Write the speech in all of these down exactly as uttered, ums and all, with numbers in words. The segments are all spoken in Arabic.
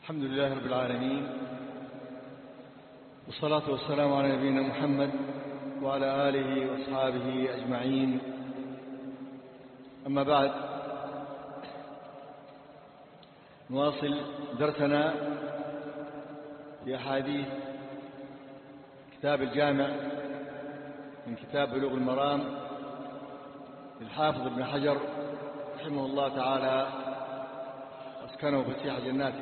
الحمد لله رب العالمين، والصلاة والسلام على نبينا محمد وعلى آله وأصحابه أجمعين. أما بعد، نواصل درسنا في أحاديث كتاب الجامع من كتاب بلوغ المرام للحافظ ابن حجر رحمه الله تعالى أسكنه فسيح جناته.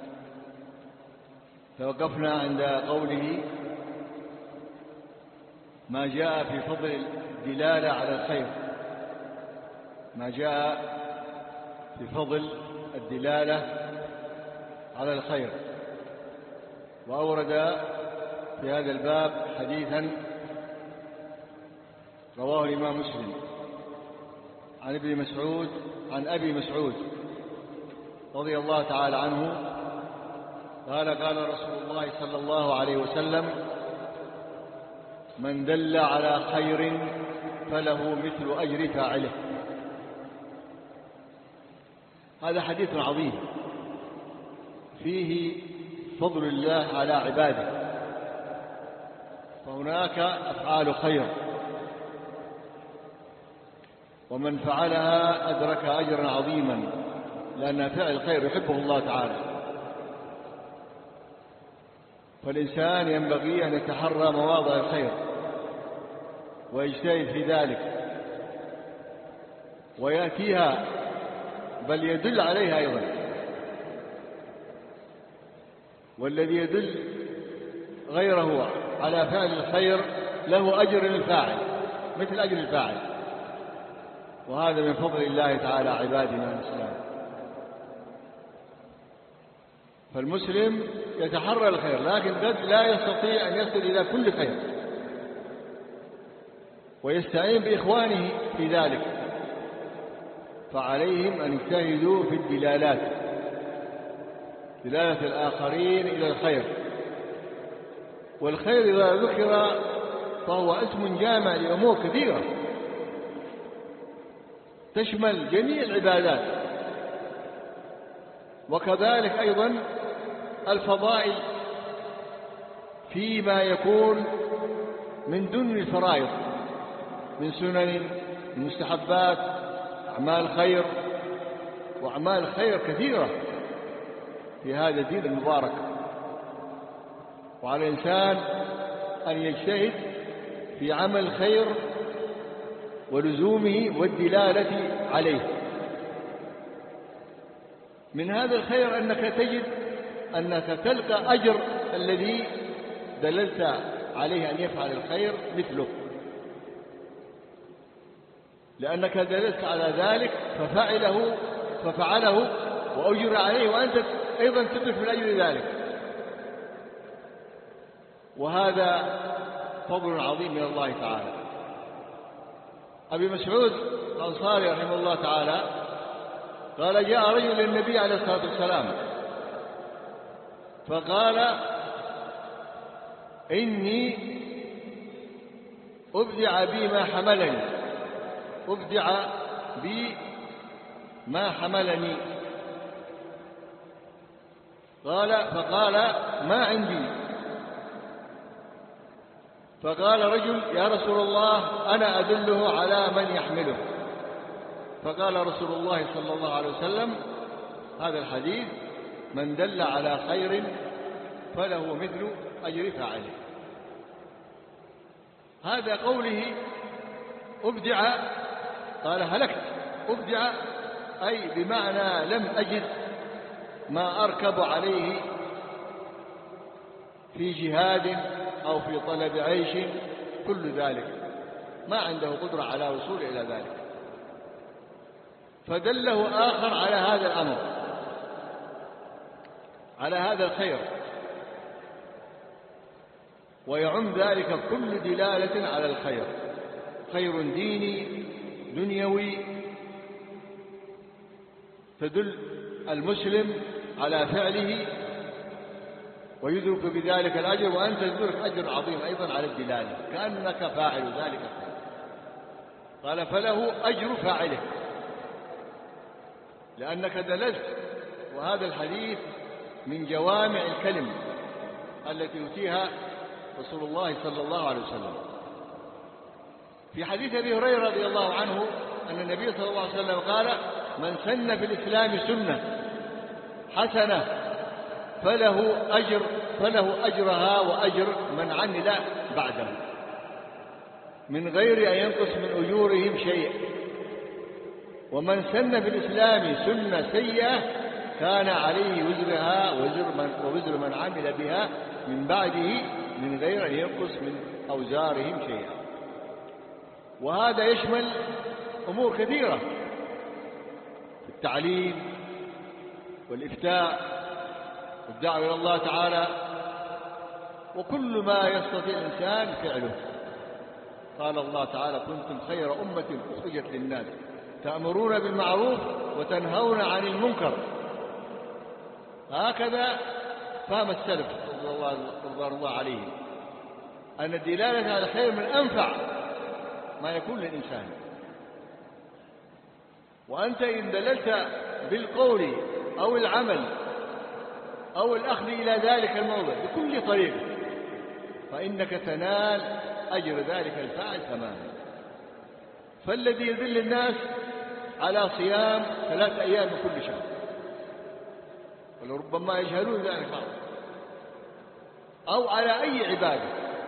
توقفنا عند قوله: ما جاء في فضل الدلالة على الخير ما جاء في فضل الدلالة على الخير وأورد في هذا الباب حديثا رواه الإمام مسلم عن ابن مسعود عن أبي مسعود رضي الله تعالى عنه قال: قال رسول الله صلى الله عليه وسلم: من دل على خير فله مثل أجر فاعله. هذا حديث عظيم فيه فضل الله على عباده، فهناك أفعال خير ومن فعلها أدرك أجرا عظيما، لأن فعل الخير يحبه الله تعالى. فالإنسان ينبغي أن يتحرى مواضع الخير ويجتهد في ذلك ويأتيها، بل يدل عليها أيضا. والذي يدل غيره على فعل الخير له أجر الفاعل مثل أجر الفاعل، وهذا من فضل الله تعالى عبادنا الإسلام. فالمسلم يتحرى الخير، لكن قد لا يستطيع أن يصل إلى كل خير، ويستعين بإخوانه في ذلك، فعليهم أن يجتهدوا في الدلالات، دلالة الآخرين إلى الخير. والخير إذا ذكر فهو اسم جامع لأمور كثيرة تشمل جميع العبادات، وكذلك أيضا الفضائل فيما يكون من دون الفرائض من سنن، من مستحبات، أعمال خير، وأعمال خير كثيرة في هذا الدين المبارك. وعلى الإنسان أن يجتهد في عمل خير ولزومه والدلالة عليه. من هذا الخير أنك تجد أنك تلقى أجر الذي دللت عليه أن يفعل الخير مثله، لأنك دللت على ذلك ففعله ففعله وأجر عليه، وأنت أيضا تدرك من أجل ذلك. وهذا فضل عظيم من الله تعالى. أبي مسعود الأنصاري رحمه الله تعالى قال: جاء رجل للنبي عليه الصلاة والسلام فقال: إني أبدع بي ما حملني أبدع بي ما حملني قال فقال: ما عندي. فقال رجل: يا رسول الله، أنا أدله على من يحمله. فقال رسول الله صلى الله عليه وسلم هذا الحديث: من دل على خير فله مثل أجر فاعله. هذا قوله أبدع، قال هلكت. أبدع أي بمعنى لم أجد ما أركب عليه في جهاد أو في طلب عيش، كل ذلك ما عنده قدرة على وصول إلى ذلك، فدله آخر على هذا الأمر، على هذا الخير، ويعم ذلك كل دلالة على الخير، خير ديني دنيوي، تدل المسلم على فعله ويدرك بذلك الأجر، وأنت تدرك أجر عظيم أيضا على الدلالة كأنك فاعل ذلك الخير. قال: فله أجر فاعله، لأنك دللت. وهذا الحديث من جوامع الكلم التي يؤتيها رسول الله صلى الله عليه وسلم. في حديث أبي هريرة رضي الله عنه أن النبي صلى الله عليه وسلم قال: من سن في الإسلام سنة حسنة فله أجر فله أجرها وأجر من عمل بعده من غير أن ينقص من أجورهم شيء، ومن سن في الإسلام سنة سيئة كان عليه وزرها ووزر من, ووزر من عمل بها من بعده من غير أن ينقص من أوزارهم شيئا. وهذا يشمل أمور كثيرة في التعليم والإفتاء والدعوة إلى الله تعالى وكل ما يستطيع الإنسان فعله. قال الله تعالى: كنتم خير أمة أخرجت للناس تأمرون بالمعروف وتنهون عن المنكر. هكذا فهم السلف رضوان الله عليهم أن الدلالة على الخير من أنفع ما يكون للإنسان. وأنت إن دللت بالقول أو العمل أو الأخذ إلى ذلك الموضع بكل طريقة فإنك تنال أجر ذلك الفاعل تماما. فالذي يدل الناس على صيام ثلاث أيام من كل شهر ولربما يجهلون ذلك أو على أي عبادة،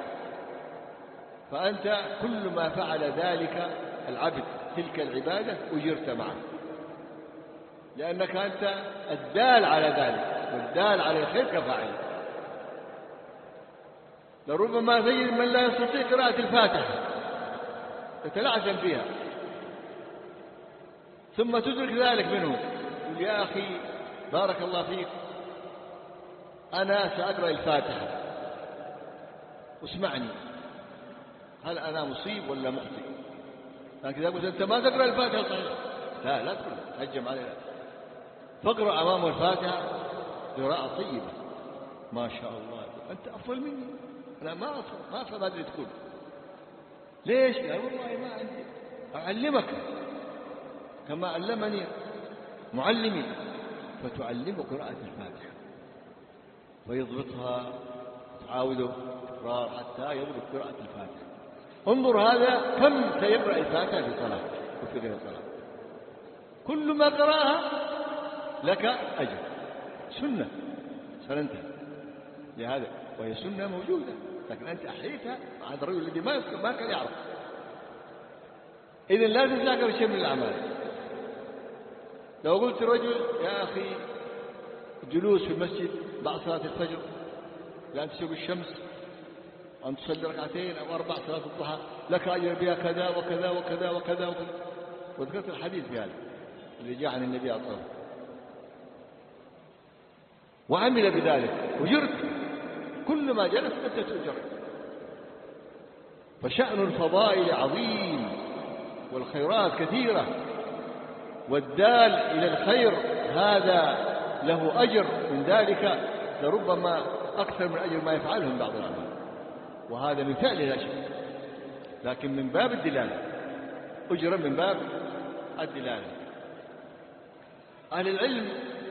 فأنت كل ما فعل ذلك العبد تلك العبادة أجرت معه، لأنك أنت الدال على ذلك والدال على الخير كفاعل. لربما تجد من لا يستطيع قراءة الفاتحة يتلعثم فيها ثم تدرك ذلك منه، يقول: يا أخي بارك الله فيك أنا سأقرأ الفاتحة اسمعني، هل أنا مصيب ولا مخطئ؟ لكن إذا قلت أنت ما تقرأ الفاتحة صحيح، لا لا تقول هجم عليها، فاقرأ أمامه الفاتحة قراءة طيبة ما شاء الله، أنت أفضل مني، أنا ما أفضل ما أفضل ما أدري تقول ليش؟ لا والله ما عندي، أعلمك كما علمني معلمي، فتعلمه قراءة الفاتحة ويضبطها تعاوده تكرار حتى يضبط قراءة الفاتحة. انظر هذا كم سيقرأ الفاتحة في صلاة وفي غير صلاة، كل ما قرأها لك أجر، سنة سننتهي لهذا، وهي سنة موجودة لكن أنت أحييتها مع هذا الرجل الذي ما ما كان يعرف. إذن لا تذاكر شيء من الأعمال. لو قلت رجل: يا أخي جلوس في المسجد بعد صلاة الفجر لأن تشوف الشمس أن تصلي ركعتين أو أربع صلاة الضحى لك أجر بها كذا وكذا وكذا وكذا وكذا، وذكرت الحديث في هذا اللي جاء عن النبي عليه الصلاة والسلام وعمل بذلك وجرت، كل ما جلس أنت تؤجر. فشأن الفضائل عظيم والخيرات كثيرة، والدال إلى الخير هذا له أجر من ذلك لربما أكثر من أجر ما يفعله من بعض الأعمال، وهذا من فعل لا شيء، لكن من باب الدلالة، أجرا من باب الدلالة. أهل العلم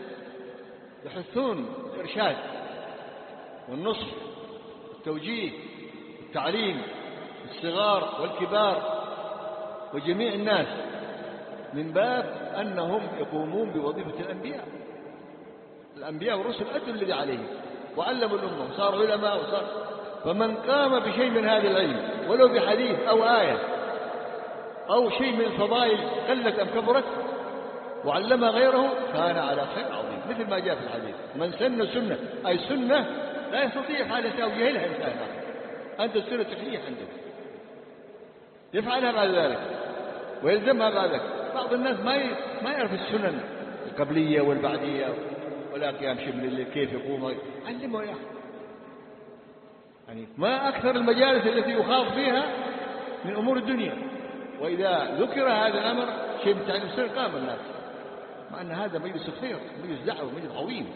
يحثون الإرشاد والنصح والتوجيه والتعليم الصغار والكبار وجميع الناس من باب أنهم يقومون بوظيفة الأنبياء. الأنبياء والرسل أدوا الذي عليهم وعلموا الأمة وصاروا علماء وصار، فمن قام بشيء من هذا العلم ولو بحديث أو آية أو شيء من الفضائل قلت أم كبرت وعلمها غيره كان على خير عظيم، مثل ما جاء في الحديث: من سن سنة، أي سنة لا يستطيع حالتها ويجهلها إنسان، أنت السنة تحييها عندك يفعلها بعد ذلك ويلزمها بعد ذلك. بعض الناس ما ما يعرف السنن القبلية والبعدية ولا قيام شبل الليل كيف يقوم، علمه يا أخي. يعني ما أكثر المجالس التي يخاض فيها من أمور الدنيا، وإذا ذكر هذا الأمر شيء من تعليم السنة قام الناس، مع أن هذا مجلس خير، مجلس دعوة، مجلس عظيم.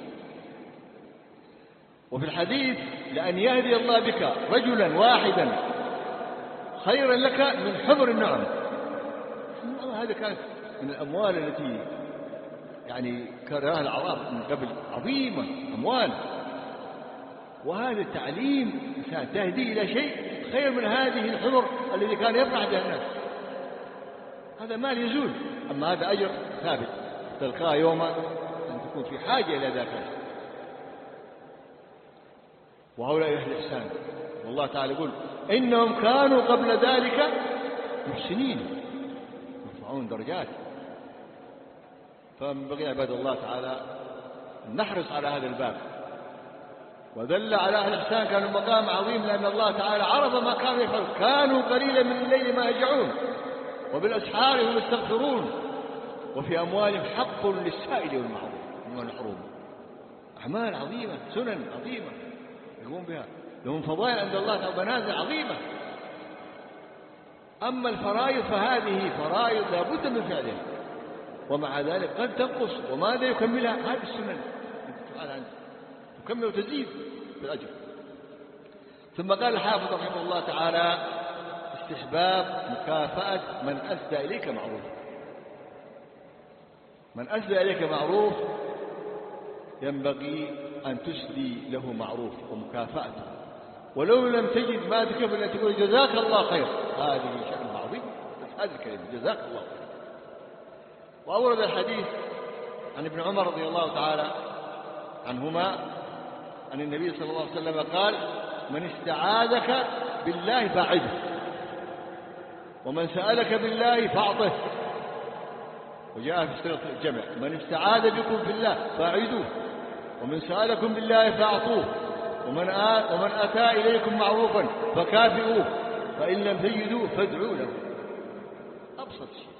وفي الحديث: لأن يهدي الله بك رجلا واحدا خيرا لك من حمر النعم. هذا كانت من الأموال التي يعني كان لها الأعراض من قبل عظيمة أموال، وهذا التعليم تهدي إلى شيء خير من هذه الحمر الذي كان يفرح بها الناس. هذا مال يزول، أما هذا أجر ثابت تلقاه يوم أن تكون في حاجة إلى ذاك. وهؤلاء أهل الإحسان، والله تعالى يقول إنهم كانوا قبل ذلك محسنين يرفعون درجات. فينبغي عباد الله تعالى أن نحرص على هذا الباب. ودل على أهل الإحسان كانوا مقام عظيم، لأن الله تعالى عرض ما كانوا يفعلون. كانوا قليلا من الليل ما يهجعون وبالأسحار هم يستغفرون وفي أموالهم حق للسائل والمحروم. أعمال عظيمة، سنن عظيمة يقوم بها، لهم فضائل عند الله تعالى ومنازل عظيمة. أما الفرائض فهذه فرائض لا بد من فعلها، ومع ذلك قد تنقص، وماذا يكملها؟ هذه السنن تعالى عنه تكمل وتزيد في الأجر. ثم قال الحافظ رحمه الله تعالى استحباب مكافأة من أسدى إليك معروف. من أسدى إليك معروف ينبغي أن تسدي له معروف ومكافأته، ولو لم تجد ما تكفل أن تقول جزاك الله خير، هذه شأن عظيم. بس هذه الكلمة جزاك الله خير. وأورد الحديث عن ابن عمر رضي الله تعالى عنهما عن النبي صلى الله عليه وسلم قال من استعاذك بالله فاعده، ومن سألك بالله فاعطه. وجاء في صيغة الجمع من استعاذ بكم في الله فاعدوه، ومن سألكم بالله فاعطوه، ومن, آ... ومن أتى إليكم معروفا فكافئوه، فإن لم تجدوه فادعوا له. أبسط شيء.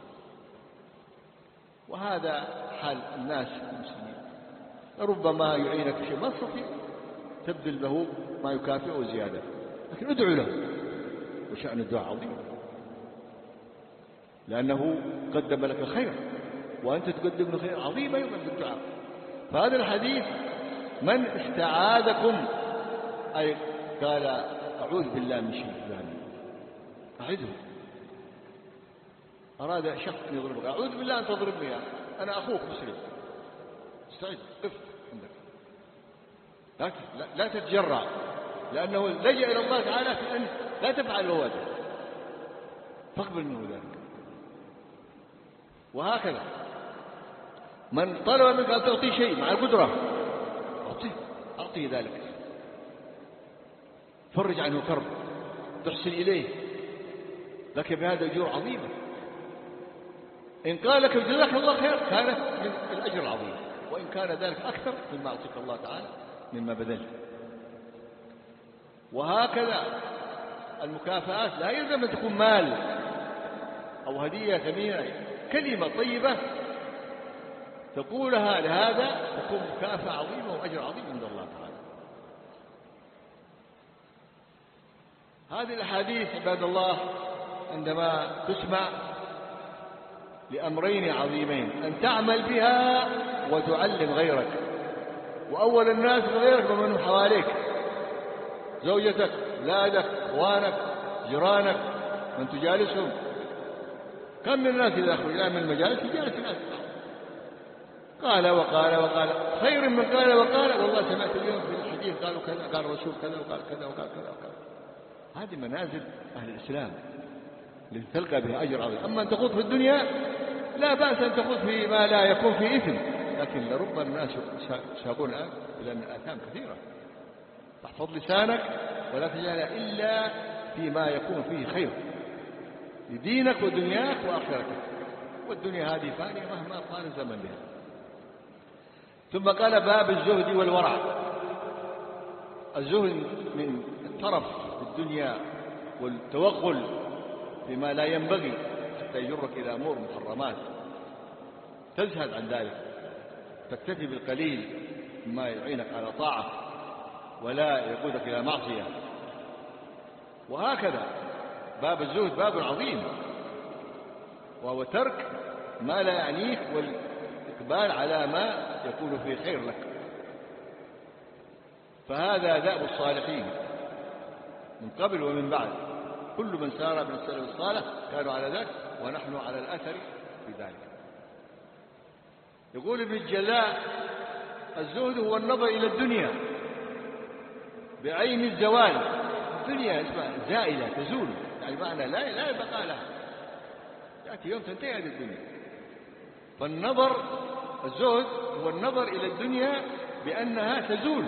وهذا حال الناس المسلمين، ربما يعينك شيء ما تستطيع تبذل له ما يكافئه زيادة، لكن ادعو له. وشأن الدعاء عظيم، لأنه قدم لك خير وأنت تقدم له خير عظيم أيضا في الدعاء. فهذا الحديث من استعاذكم أي قال أعوذ بالله من شيء فلان أعده. أراد شخص أن يضربك أعوذ بالله أن تضربني، أنا أخوك مسلم، استعد قف عندك، لا لا تتجرع، لأنه لجأ إلى الله تعالى في أن لا تفعل له هذا، فاقبل منه ذلك. وهكذا من طلب منك أن تعطي شيء مع القدرة أعطيه أعطيه ذلك، فرج عنه كرب، تحسن إليه، لك بهذا أجور عظيمة. إن قال لك جزاك الله خير كانت من الأجر العظيم، وإن كان ذلك أكثر مما أعطيك الله تعالى مما بذلت. وهكذا المكافآت لا يلزم أن تكون مال أو هدية ثمينة، كلمة طيبة تقولها لهذا تكون مكافأة عظيمة وأجر عظيم عند الله تعالى. هذه الأحاديث عباد الله عندما تسمع لأمرين عظيمين، أن تعمل بها وتعلم غيرك، وأول الناس غيرك ومن حواليك، زوجتك، أولادك، أخوانك، جيرانك، من تجالسهم. كم من الناس إذا خرجنا من المجالس يجالس الناس قال وقال وقال خير من قال وقال. والله سمعت اليوم في الحديث قالوا كذا، قال الرسول كذا وقال كذا وقال كذا وقال. هذه منازل أهل الإسلام التي تلقى بها أجر عظيم. أما أن تخوض في الدنيا لا بأس أن تخوض في ما لا يكون فيه إثم، لكن لربما الناس ساقون الآن إلى أن الآثام كثيرة. تحفظ لسانك ولا تجعل إلا فيما يكون فيه خير لدينك ودنياك وآخرتك، والدنيا هذه فانية مهما طال الزمن بها. ثم قال باب الزهد والورع. الزهد من الترف في الدنيا والتوغل فيما لا ينبغي حتى يجرك إلى أمور محرمات، تزهد عن ذلك، تكتفي بالقليل مما يعينك على طاعة ولا يقودك إلى معصية. وهكذا باب الزهد باب عظيم، وهو ترك ما لا يعنيك والإقبال على ما يكون فيه خير لك. فهذا دأب الصالحين من قبل ومن بعد، كل من سار من السلف الصالح كانوا على ذلك ونحن على الأثر في ذلك. يقول ابن الجلاء: الزهد هو النظر إلى الدنيا بعين الزوال. الدنيا اسمها زائلة تزول، يعني معنى لا لا بقى لها، يأتي يوم تنتهي هذه الدنيا. فالنظر الزهد هو النظر إلى الدنيا بأنها تزول،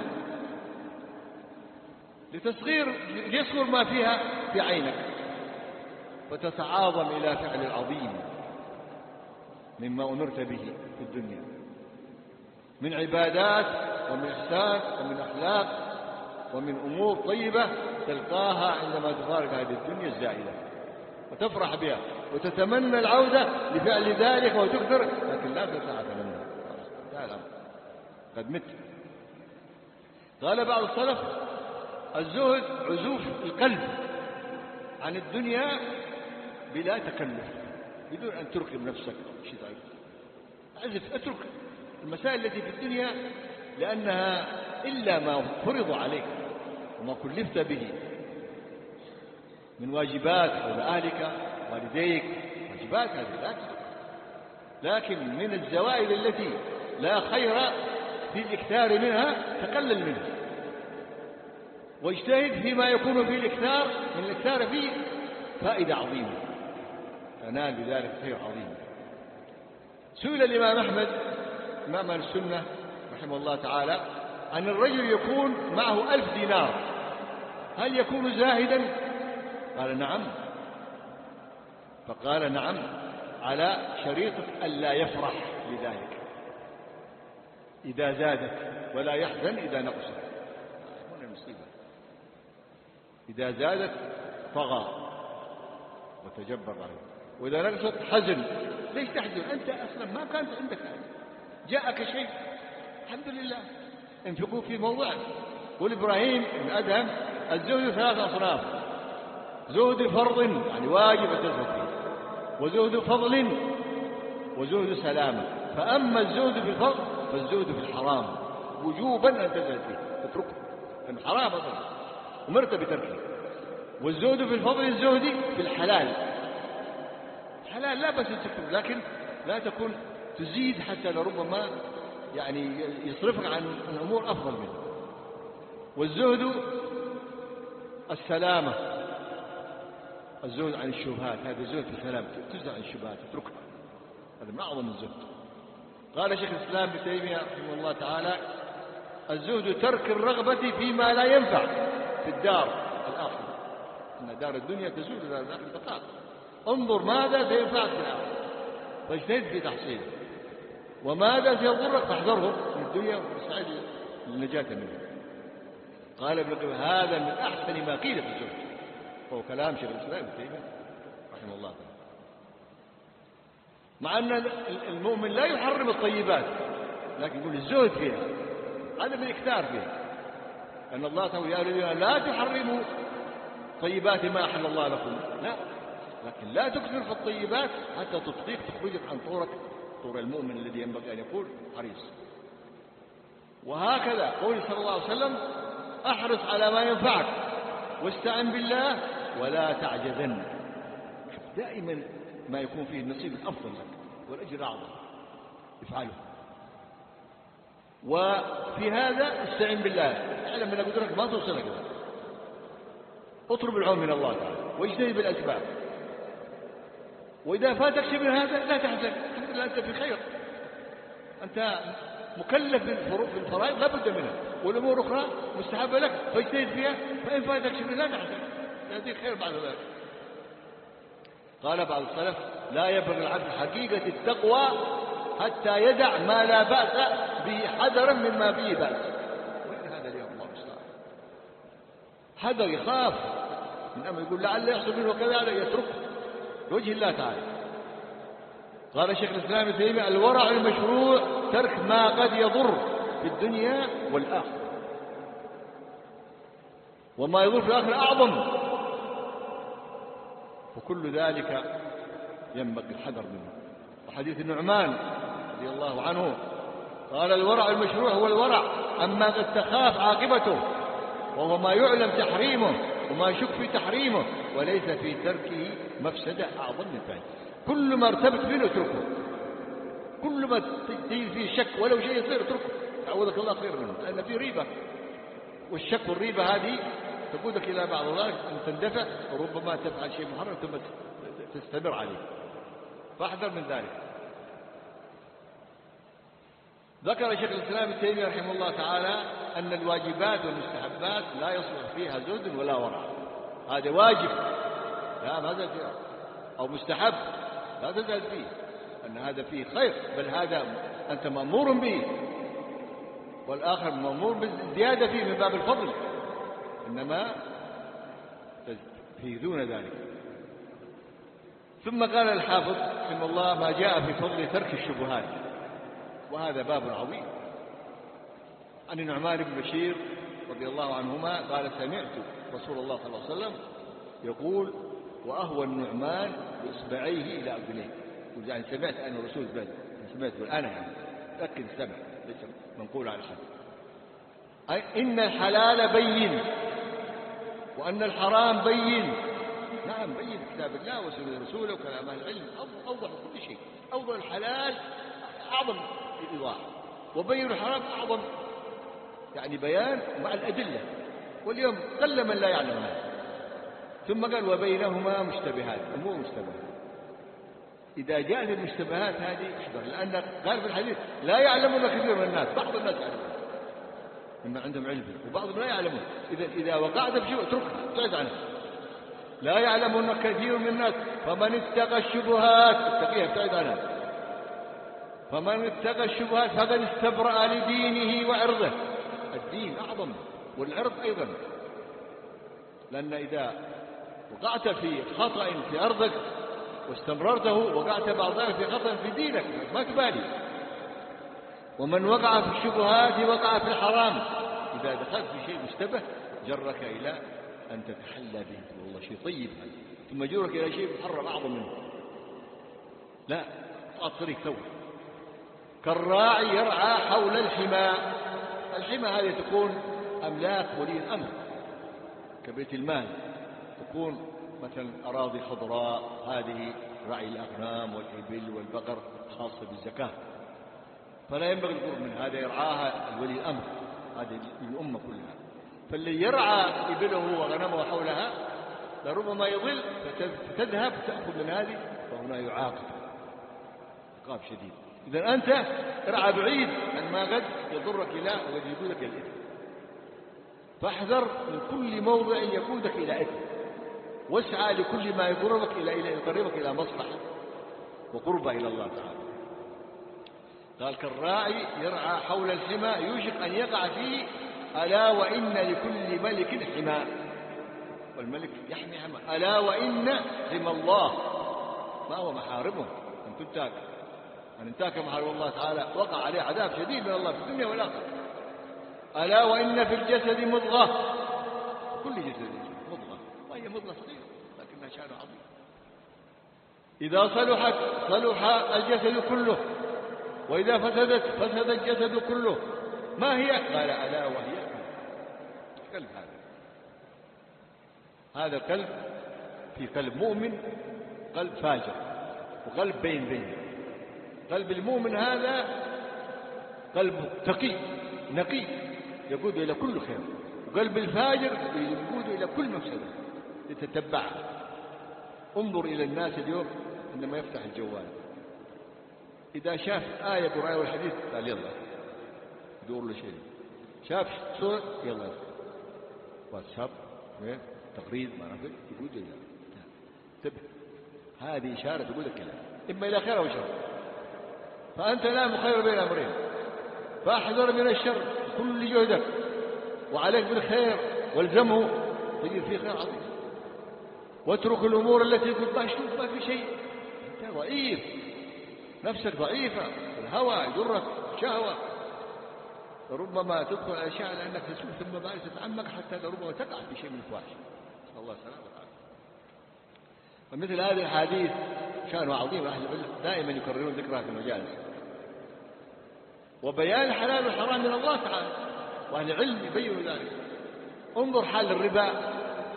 لتصغير ليصغر ما فيها في عينك، فتتعاظم إلى فعل العظيم مما أمرت به في الدنيا من عبادات ومن إحسان ومن أخلاق ومن أمور طيبة تلقاها عندما تفارق هذه الدنيا الزائلة، وتفرح بها وتتمنى العودة لفعل ذلك وتكثر، لكن لا تسعى منها، لا لا قد مت. قال بعض السلف: الزهد عزوف القلب عن الدنيا بلا تكلف، بدون أن تركب نفسك شيء ضعيف. عزف، اترك المسائل التي في الدنيا، لأنها إلا ما فرض عليك وما كلفت به من واجبات على أهلك والديك، واجبات هذه لا تترك. لكن من الزوائد التي لا خير في الإكثار منها تقلل منها، واجتهد فيما يكون فيه الإكثار من الإكثار فيه فائدة عظيمة، تنال بذلك خير عظيم. سئل الإمام أحمد إمام أهل السنة رحمه الله تعالى أن الرجل يكون معه ألف دينار هل يكون زاهدا؟ قال: نعم. فقال: نعم، على شريطة ألا يفرح لذلك إذا زادت، ولا يحزن إذا نقصت. هنا المصيبة، إذا زادت طغى وتجبر عليه، وإذا نقصت حزن. ليش تحزن؟ أنت أصلا ما كانت عندك حاجة، جاءك شيء، الحمد لله، انفقوا في موضع. قول إبراهيم بن أدهم: الزهد ثلاث أصناف: زهد فرض يعني واجب تزهد فيه، وزهد فضل، وزهد سلامة. فأما الزهد في الفرض فالزهد في الحرام وجوبا أن تزهد فيه، اتركه، لأن حرام أصلا ومرت بتركه. والزهد في الفضل الزهد في الحلال، الحلال لا بس تكتب، لكن لا تكون تزيد حتى لربما يعني يصرفك عن الأمور أفضل منه. والزهد السلامة، الزهد عن الشبهات، هذا الزهد في السلامة، تزهد عن الشبهات تتركها، هذا من أعظم الزهد. قال شيخ الإسلام ابن تيمية رحمه الله تعالى: الزهد ترك الرغبة فيما لا ينفع في الدار الآخرة، إن دار الدنيا تزول، دار الآخرة تقاط. انظر ماذا سينفعك في الآخرة فاجتهد في تحصيله، وماذا سيضرك فاحذره من الدنيا واستعد للنجاة منه. قال ابن القيم: هذا من أحسن ما قيل في الزهد، وهو كلام شيخ الإسلام ابن تيمية رحمه الله تعالى. مع أن المؤمن لا يحرم الطيبات، لكن يقول الزهد فيها، هذا من الإكثار فيها، أن الله تعالى: يا الذين لا تحرموا طيبات ما أحل الله لكم. لا، لكن لا تكثر في الطيبات حتى تطفيك تخرجك عن طورك، طور المؤمن الذي ينبغي أن يكون حريص. وهكذا قول صلى الله عليه وسلم: احرص على ما ينفعك واستعن بالله ولا تعجزن. دائما ما يكون فيه النصيب الأفضل لك والأجر أعظم افعله. وفي هذا استعن بالله، اعلم من قدرك ما توصلك، اطلب العون من الله تعالى واجتهد بالأسباب. وإذا فاتك شيء من هذا لا تحزن، الحمد لله أنت في خير، أنت مكلف بالفرائض لا بد منها، والأمور أخرى مستحبة لك فاجتهد فيها، فإن فاتك شيء لا تحزن، يأتيك خير بعد ذلك. قال بعض السلف: لا يبلغ العبد حقيقة التقوى حتى يدع ما لا بأس به حذرا مما فيه بأس. وين هذا اليوم؟ الله المستعان. حذر، يخاف من أمر، يقول لعل يحصل منه كذا، يتركه لوجه الله تعالى. قال شيخ الإسلام ابن تيمية: الورع المشروع ترك ما قد يضر في الدنيا والآخرة، وما يضر في الآخرة أعظم، وكل ذلك ينبغي الحذر منه. وحديث النعمان رضي الله عنه قال: الورع المشروع هو الورع عما قد تخاف عاقبته، وهو ما يعلم تحريمه وما يشك في تحريمه، وليس في تركه مفسدة أعظم من ذلك. كل ما ارتبت منه اتركه، كل ما تجي فيه شك ولو شيء يصير اتركه، تعوذك الله خير منه، لأن في ريبة، والشك والريبة هذه تقودك إلى بعض ذلك أن تندفع وربما تفعل شيء محرم ثم تستمر عليه، فاحذر من ذلك. ذكر شيخ الإسلام ابن تيمية رحمه الله تعالى أن الواجبات والمستحبات لا يصلح فيها زهد ولا ورع. هذا واجب لا ما زال فيه، أو مستحب لا تزال فيه، أن هذا فيه خير، بل هذا أنت مأمور به، والآخر مأمور بالزيادة فيه من باب الفضل، إنما فيه دون ذلك. ثم قال الحافظ رحمه الله ما جاء في فضل ترك الشبهات، وهذا باب عظيم. عن النعمان بن بشير رضي الله عنهما قال سمعت رسول الله صلى الله عليه وسلم يقول وأهوى النعمان بإصبعيه إلى أذنيه، يعني سمعت أن الرسول بل سمعت أنا يعني أكد السمع ليس منقول على شيء، أي إن الحلال بين وأن الحرام بين. نعم بين كتاب الله وسنة رسوله وكلام أهل العلم أوضح كل شيء، أوضح الحلال أعظم الإيضاح، وبين الحرام أعظم يعني بيان مع الأدلة، واليوم قل من لا يعلم هذا. ثم قال وبينهما مشتبهات، أمور مشتبهات. إذا جاءت المشتبهات هذه احذر، لأن قال في الحديث لا يعلمون كثير من الناس، بعض الناس يعلمون مما عندهم علم وبعضهم لا يعلمون. إذا إذا وقعت في شيء اتركها ابتعد عنه. لا يعلمون كثير من الناس فمن اتقى الشبهات اتقيها ابتعد عنها، فمن اتقى الشبهات فقد استبرأ لدينه وعرضه. الدين أعظم والعرض أيضا، لأن إذا وقعت في خطأ في أرضك واستمررته وقعت بعض ذلك في خطأ في دينك ما تبالي. ومن وقع في الشبهات وقع في الحرام. إذا دخلت في شيء مشتبه جرك إلى أن تتحلى به، والله شيء طيب هذا، ثم جرك إلى شيء محرم أعظم منه. لا اقطع الطريق تو. كالراعي يرعى حول الحمى. الحمى هذه تكون أملاك ولي الأمر كبيت المال، تكون مثلا أراضي خضراء، هذه رعي الأغنام والإبل والبقر خاصة بالزكاة، فلا ينبغي القرب من هذا، يرعاها الولي الأمر، هذه الأمة كلها. فاللي يرعى إبله وغنمه حولها لربما يضل فتذهب تأخذ من هذه، فهنا يعاقب عقاب شديد. إذا أنت ارعى بعيد عن ما قد يضرك إلى وقد يقودك إلى الإثم، فاحذر من كل موضع يقودك إلى إثم، واسعى لكل ما يقربك إلى إلى يقربك إلى مصلحة وقربة إلى الله تعالى. قال كالراعي يرعى حول الحمى يوشك أن يقع فيه، ألا وإن لكل ملك حمى، والملك يحمي حمى. ألا وإن حمى الله ما هو محارمه أن تنتهك، من انتهك محارم الله تعالى وقع عليه عذاب شديد من الله في الدنيا والآخرة. ألا وإن في الجسد مضغة، كل جسد مضغة، وهي مضغة صغيرة لكنها شأن عظيم، إذا صلحت صلح الجسد كله، وإذا فسدت فسد الجسد كله. ما هي؟ قال ألا وهي قلب. هذا هذا قلب، في قلب مؤمن، قلب فاجر، وقلب بين بين. قلب المؤمن هذا قلب تقي نقي يقود إلى كل خير، وقلب الفاجر يقود إلى كل مفسدة يتتبعها. انظر إلى الناس اليوم عندما يفتح الجوال، إذا شاف آية قرآن والحديث قال يلا يدور له شيء، شاف صورة يلا واتساب تقرير ما نعرف يقود إلى انتبه، هذه إشارة تقول لك كلام إما إلى خير أو شر، فأنت لا مخير بين أمرين، فاحذر من الشر كل جهدك وعليك بالخير والزمه تجد فيه خير عظيم، واترك الأمور التي يقول ما شوف ما في شيء، أنت ضعيف، نفسك ضعيفة، الهوى يجرك شهوة، ربما تدخل على أشياء لأنك تسوء ثم بعد تتعمق حتى ربما تقع في شيء من الفواحش، نسأل الله السلامة والعافية. فمثل هذه الحديث شأنه عظيم، أهل العلم دائما يكررون ذكرها في المجالس، وبيان الحلال والحرام من الله تعالى، وأهل العلم يبينوا ذلك. انظر حال الربا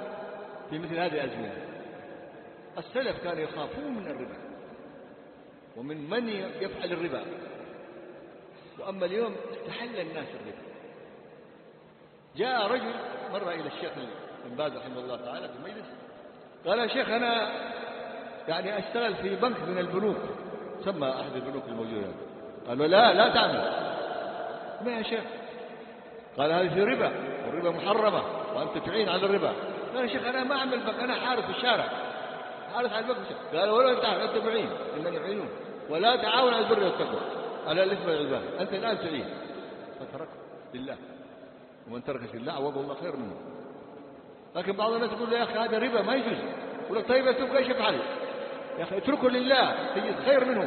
في مثل هذه الأزمنة، السلف كانوا يخافون من الربا، ومن من يفعل الربا. وأما اليوم استحل الناس الربا. جاء رجل مرة إلى الشيخ بن باز رحمه الله تعالى في المجلس، قال يا شيخ أنا يعني أشتغل في بنك من البنوك، سمى أحد البنوك الموجودة. قال له لا لا تعمل. ما يا شيخ؟ قال هذه في ربا، والربا محرمة وأنت تعين على الربا. قال يا شيخ أنا ما أعمل بنك، أنا حارس في الشارع، حارس على البنك. قال ولا تعمل، أنت معين، إنني يعينون، ولا تعاون على البر والتقوى على الإثم والعدوان، أنت الآن تعين. فتركه لله، ومن ترك لله عوضه الله خير منه. لكن بعض الناس يقول له يا أخي هذا ربا ما يجوز، يقول لك طيب أتركه إيش يفعل؟ يا أخي اتركه لله تجد خير منه.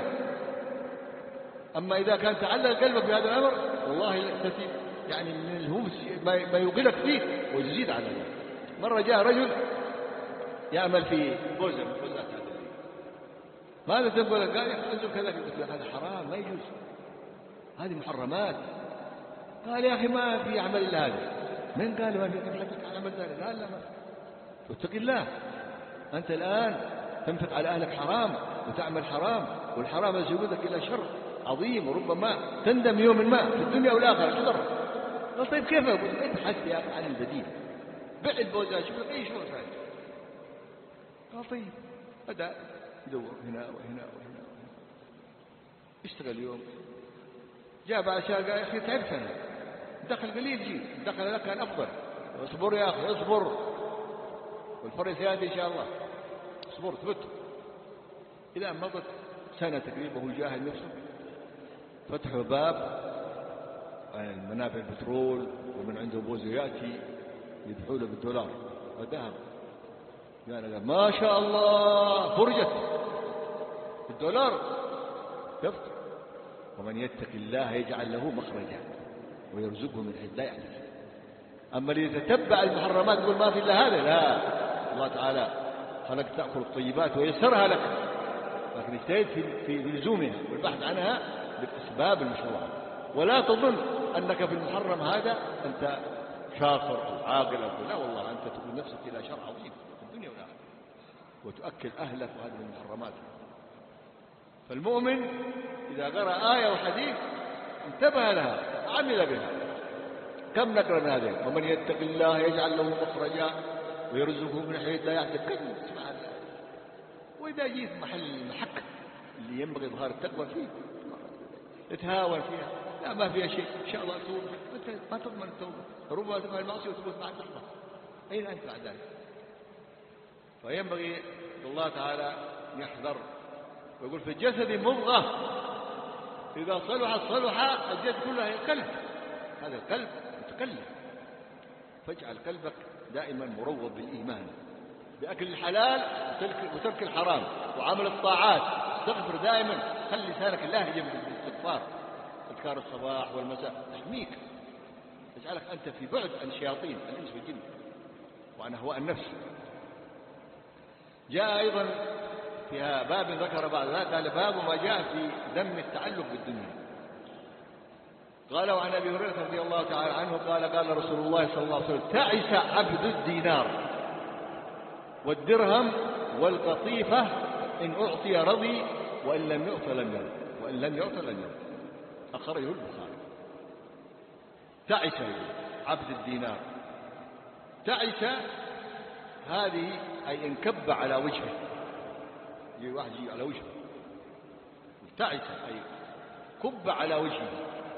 أما إذا كان تعلق قلبك بهذا الأمر والله التي يعني من الهمس ما يوقلك فيه ويزيد على ذلك. مرة جاء رجل يعمل في بوزة من بوزات هذا، ماذا تقول؟ قال يا أخي أنزل كذا، قلت له هذا حرام ما يجوز، هذه محرمات. قال يا أخي ما في عمل إلا هذا. من قال ما في عمل ذلك؟ قال لا ما في. اتق الله، أنت الآن تنفق على أهلك حرام وتعمل حرام، والحرام يسوقك إلى شر عظيم، وربما تندم يوم ما في الدنيا والآخرة. شر. قال طيب كيف؟ أقول ابحث يا أخي عن البديل، بع البوزات، شوف لك أي شغل ثاني. قال طيب. بدأ يدور هنا وهنا وهنا وهنا، اشتغل يوم. جاء بعد شهر قال يا أخي تعبت أنا، دخل قليل جي، دخل لك كان أفضل. اصبر يا أخي اصبر، والفرق سيأتي إن شاء الله. اصبر ثبت. إذا مضت سنة تقريبا وهو جاهد نفسه، فتحوا باب منابع البترول، ومن عنده بوزه يأتي يدفعوا له بالدولار وذهب. قال ما شاء الله فرجت بالدولار. شفت؟ ومن يتق الله يجعل له مخرجا ويرزقه من حيث لا يحتسب. أما اللي يتتبع المحرمات يقول ما في إلا هذا، لا، الله تعالى خلق تأكل الطيبات ويسرها لك، لكن اجتهد في لزومها والبحث عنها بالأسباب المشروعة. ولا تظن أنك في المحرم هذا أنت شاطر أو عاقل أو لا، والله أنت تقول نفسك إلى شر عظيم في الدنيا والآخرة، وتؤكل أهلك، وهذه من المحرمات. فالمؤمن إذا قرأ آية وحديث انتبه لها عمل بها. كم نقرأ من هذه؟ ومن يتق الله يجعل له مخرجا ويرزقه من حيث لا يحتسب. كم تسمع هذا؟ وإذا جيت محل المحك اللي ينبغي إظهار التقوى فيه تتهاون فيها، لا ما فيها شيء، إن شاء الله أتوب، أنت ما تضمن التوبة، ربما تفعل المعصية وتموت بعد لحظة، أين أنت بعد ذلك؟ فينبغي الله تعالى يحذر ويقول في الجسد مضغة إذا صلح صلح الجسد كله. القلب، هذا القلب متكلم، فاجعل قلبك دائما مروض بالإيمان، بأكل الحلال وترك الحرام وعمل الطاعات. استغفر دائما، خلي لسانك لاهجا بالاستغفار، أذكار الصباح والمساء تحميك، تجعلك أنت في بعد عن شياطين الإنس والجن وعن أهواء النفس. جاء أيضا فيها باب ذكر بعد ذلك، قال باب ما جاء في ذم التعلق بالدنيا. قال وعن أبي هريرة رضي الله تعالى عنه قال قال رسول الله صلى الله عليه وسلم تعس عبد الدينار والدرهم والقطيفة إن أعطي رضي وإن لم يعط لم يرضى وإن لم يعط لم يرضى. أخرجه البخاري. تعس عبد الدينار، تعس هذه أي انكب على وجهه، يجي واحد يجي على وجهه، تعس أي كب على وجهه،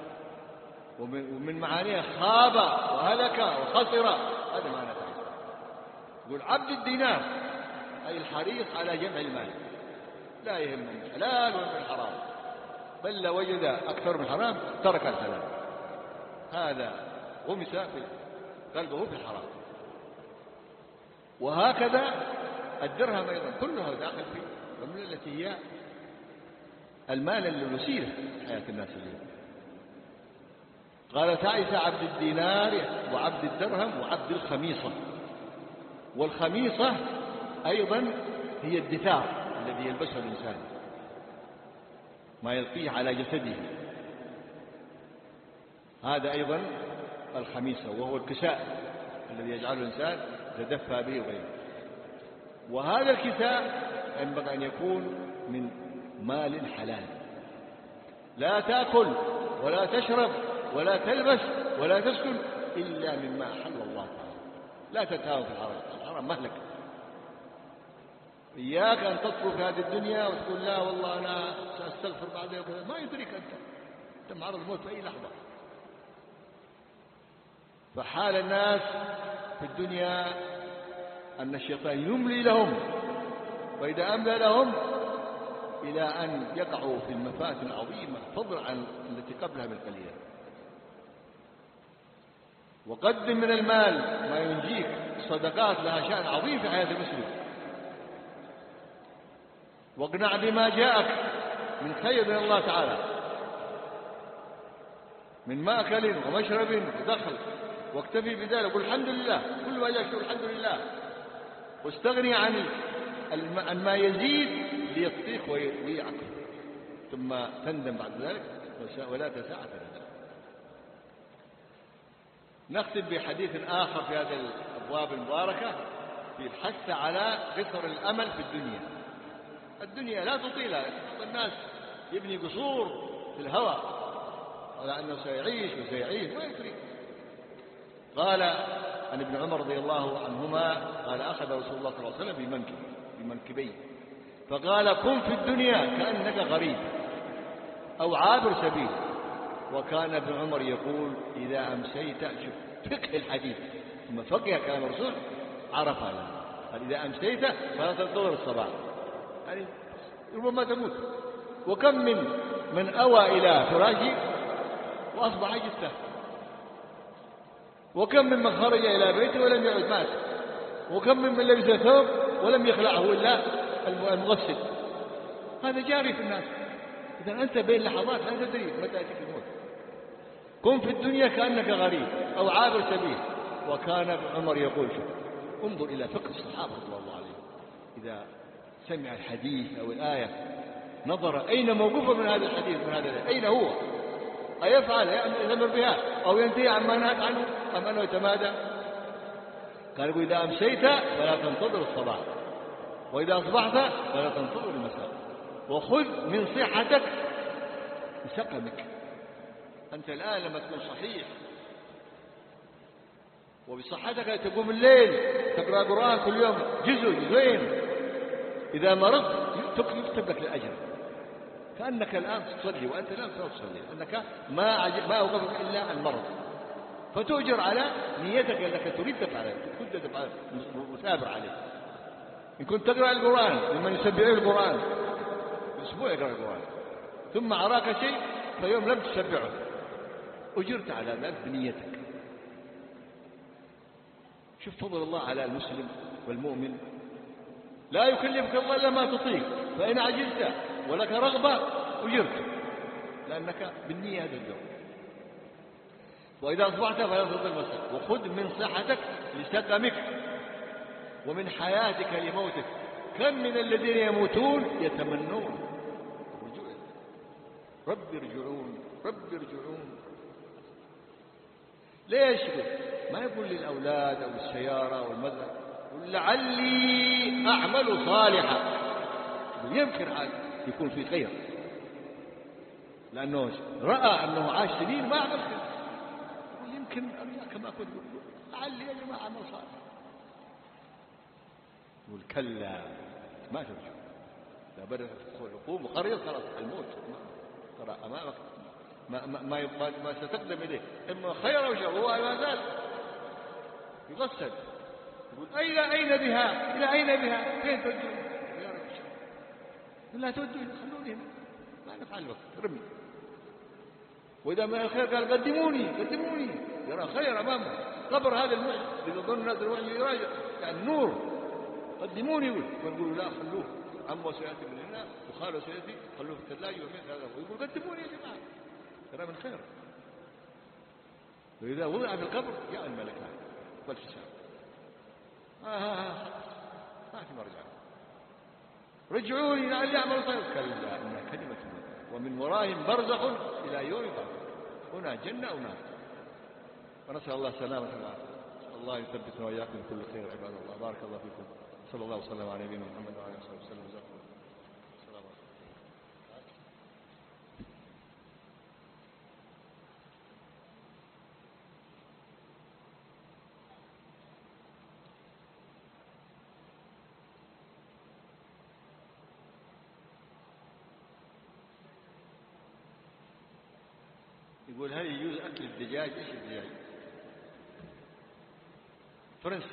ومن معانيها خاب وهلك وخسر، هذا معنى تعس. يقول عبد الدينار أي الحريص على جمع المال، لا يهم من الحلال ولا من الحرام، بل لو وجد أكثر من الحرام ترك الحلال، هذا غمس في قلبه في الحرام. وهكذا الدرهم أيضا كلها داخل فيه، ومن التي هي المال الوسيلة في حياة الناس اليوم. قال تعس عبد الدينار وعبد الدرهم وعبد الخميصة. والخميصة أيضا هي الدثار الذي يلبسه الإنسان، ما يلقيه على جسده، هذا أيضا الخميصة، وهو الكساء الذي يجعله الإنسان يتدفى به وغيره. وهذا الكساء ينبغي أن يكون من مال حلال. لا تأكل ولا تشرب ولا تلبس ولا تسكن إلا مما أحل الله تعالى. لا تتهاون في الحرام، الحرام مهلك. إياك أن تطلب في هذه الدنيا وتقول لا والله أنا سأستغفر بعد وكذا، ما يدرك أنت أنت معرض الموت في أي لحظة. فحال الناس في الدنيا أن الشيطان يملي لهم، وإذا أملى لهم إلى أن يقعوا في المفاتن العظيمة فضلا عن التي قبلها من قليلا. وقدم من المال ما ينجيك، الصدقات لها شأن عظيم في حياة المسلم. واقنع بما جاءك من خير من الله تعالى من مأكل ومشرب ودخل، واكتفي بذلك قل الحمد لله، كل ما جاءك الحمد لله، واستغني عن عن ما يزيد ليطيق ويعق، ثم تندم بعد ذلك ولا تساعة لك. نختم بحديث آخر في هذه الأبواب المباركة في الحث على قصر الأمل في الدنيا. الدنيا لا تطيلها، الناس يبني قصور في الهوى على أنه سيعيش وسيعيش ما يدري. قال عن ابن عمر رضي الله عنهما قال أخذ رسول الله صلى الله عليه وسلم بمنكب بمنكبيه فقال كن في الدنيا كأنك غريب أو عابر سبيل. وكان ابن عمر يقول إذا أمسيت، شوف فقه الحديث ثم فقه كلام الرسول عرف هذا، قال إذا أمسيت فلا تنتظر الصباح، يعني ربما تموت. وكم من من أوى إلى فراشه وأصبح جثة، وكم ممن خرج إلى بيته ولم يعد مات، وكم ممن لبس ثوب ولم يخلعه إلا المغسل. هذا جاري في الناس. إذا أنت بين لحظات لا تدري متى يأتيك الموت. كن في الدنيا كأنك غريب أو عابر سبيل. وكان ابن عمر يقول شوف انظر إلى فقه الصحابة رضي الله عليهم، إذا سمع الحديث أو الآية نظر أين موقوفه من هذا الحديث من هذا الآية. أين هو؟ أيفعل يأمر بها أو ينتهي عما نهت عنه أم أنه يتمادى؟ قال يقول إذا أمسيت فلا تنتظر الصباح، وإذا أصبحت فلا تنتظر المساء، وخذ من صحتك بسقمك. أنت الآن لما تكون صحيح وبصحتك تقوم الليل تقرأ القرآن كل يوم جزء جزئين، إذا مرضت يكتب لك الأجر كأنك الآن تصلي وأنت لا تصلي، أنك ما ما أوقفك إلا المرض، فتؤجر على نيتك أنك تريد تفعل كنت تفعل مثابر عليه. إن كنت تقرأ القرآن لمن يسبعون القرآن أسبوع يقرأ القرآن ثم عراك شيء فيوم لم تسبعه أجرت على ذلك بنيتك. شوف فضل الله على المسلم والمؤمن. لا يكلفك الله إلا ما تطيق، فإن عجزت ولك رغبة أجرت لأنك بالنية هذا اليوم. وإذا أصبحت فلا تنتظر المساء، وخذ من صحتك لسقمك ومن حياتك لموتك. كم من الذين يموتون يتمنون رب ارجعون رب ارجعون. ليش؟ ما يقول للأولاد أو السيارة أو المذهب يقول لعلي أعمل صالحا، يمكن يكون في خير لأنه رأى أنه عاش سنين ما عمل خير، يقول يمكن أرجع كما كنت لعلي يا جماعة أعمل صالحا. يقول كلا ما ترجع، لا بدأت تقوم وقريب خلاص الموت ترى أمامك ما, ما, ما, ما ستقدم إليه إما خير أو شر، هو ما زال يغسل. يقول أين أين بها إلى أين بها فين تودون يا رب لا تودون خلوني ما نفعل وقت رمي. وإذا ما الخير قال قدموني قدموني يرى خير أمامه. قبر هذا المعجز إذا ظن هذا المعجز يراجع يعني النور قدموني يقول ويقولوا لا خلوه عمه سيأتي من هنا وخاله سيأتي خلوه في الثلاجة ومثل هذا ويقول قدموني يا جماعة ترى من خير. وإذا وضع في القبر جاء الملكان والحساب آه آه آه ما في مرجع رجعوني لعلي أعمل صالحا. كلا إنها كلمة ومن ورائهم برزخ إلى يوم يبعثون. هنا جنة أو نار. ونسأل الله السلامة والعافية. الله يثبتنا وإياكم بكل خير عباد الله. بارك الله فيكم. صلى الله وسلم على نبينا محمد وعلى آله وصحبه وسلم. يقول هل يجوز أكل الدجاج؟ إيش الدجاج؟ فرنسي.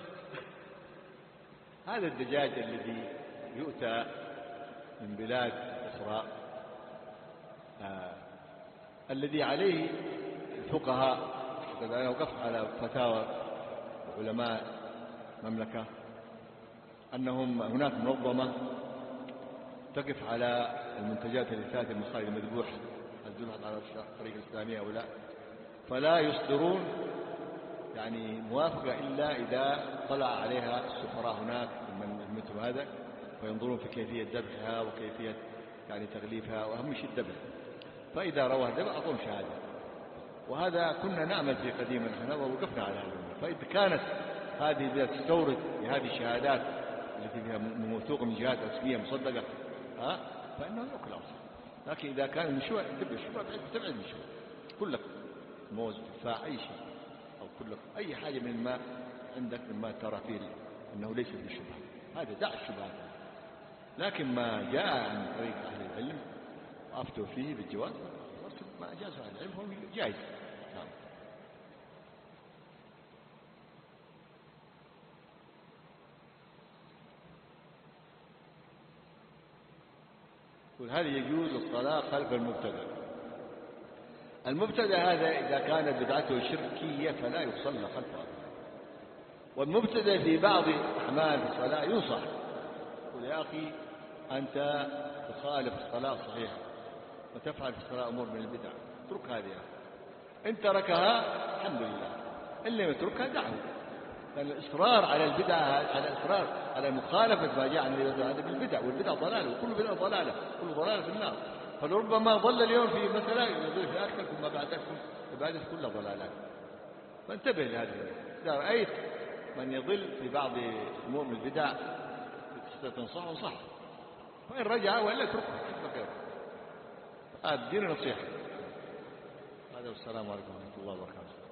هذا الدجاج الذي يؤتى من بلاد أخرى، آه الذي عليه الفقهاء، وقد أنا وقفت على فتاوى علماء المملكة أنهم هناك منظمة تقف على المنتجات التي تأتي من خارج المذبوح الذبح على الطريقة الإسلامية أو لا، فلا يصدرون يعني موافقة إلا إذا طلع عليها السفراء هناك من مثل هذا، وينظرون في كيفية ذبحها وكيفية يعني تغليفها، وأهم شيء الذبح. فإذا رواه الذبح أعطوهم شهادة. وهذا كنا نعمل في قديما نحن ووقفنا على هذا. فإذا كانت هذه البلاد تستورد بهذه الشهادات التي فيها موثوق من جهات رسمية مصدقة، ها فإنه يأكل أصلا. لكن إذا كان المشروع تبع الشروع تبعد المشروع كلك، موز، تفاح، أي شيء، أو كلك أي حاجة من ما عندك مما ترى فيه أنه ليس بالشبهة، هذا دع الشبهات. لكن ما جاء عن طريق أهل العلم أفتوا فيه بالجواز، ما أجاز أهل العلم هو جائز. نعم. هل يجوز الصلاة خلف المبتدأ؟ المبتدأ هذا إذا كانت بدعته شركية فلا يصلى خلفه، والمبتدأ في بعض أعمال الصلاة ينصح، يقول يا أخي أنت تخالف الصلاة الصحيحة وتفعل في الصلاة أمور من البدع، اترك هذه. إن تركها الحمد لله، إن لم يتركها دعه. لأن الإصرار على البدع، على الإصرار على مخالفة ما جاء عن النبي هذا بالبدع، والبدع ضلالة، وكل بدع ضلالة، كل ضلالة في النار. فلربما ضل اليوم في مسألة يضل في آخر، ثم بعدكم بعد كل ضلالات. فانتبه لهذا. إذا رأيت من يضل في بعض أمور من البدع تنصحه صح، فإن رجع وإلا اتركه خير. هذا دين نصيحة. هذا والسلام عليكم ورحمة الله وبركاته.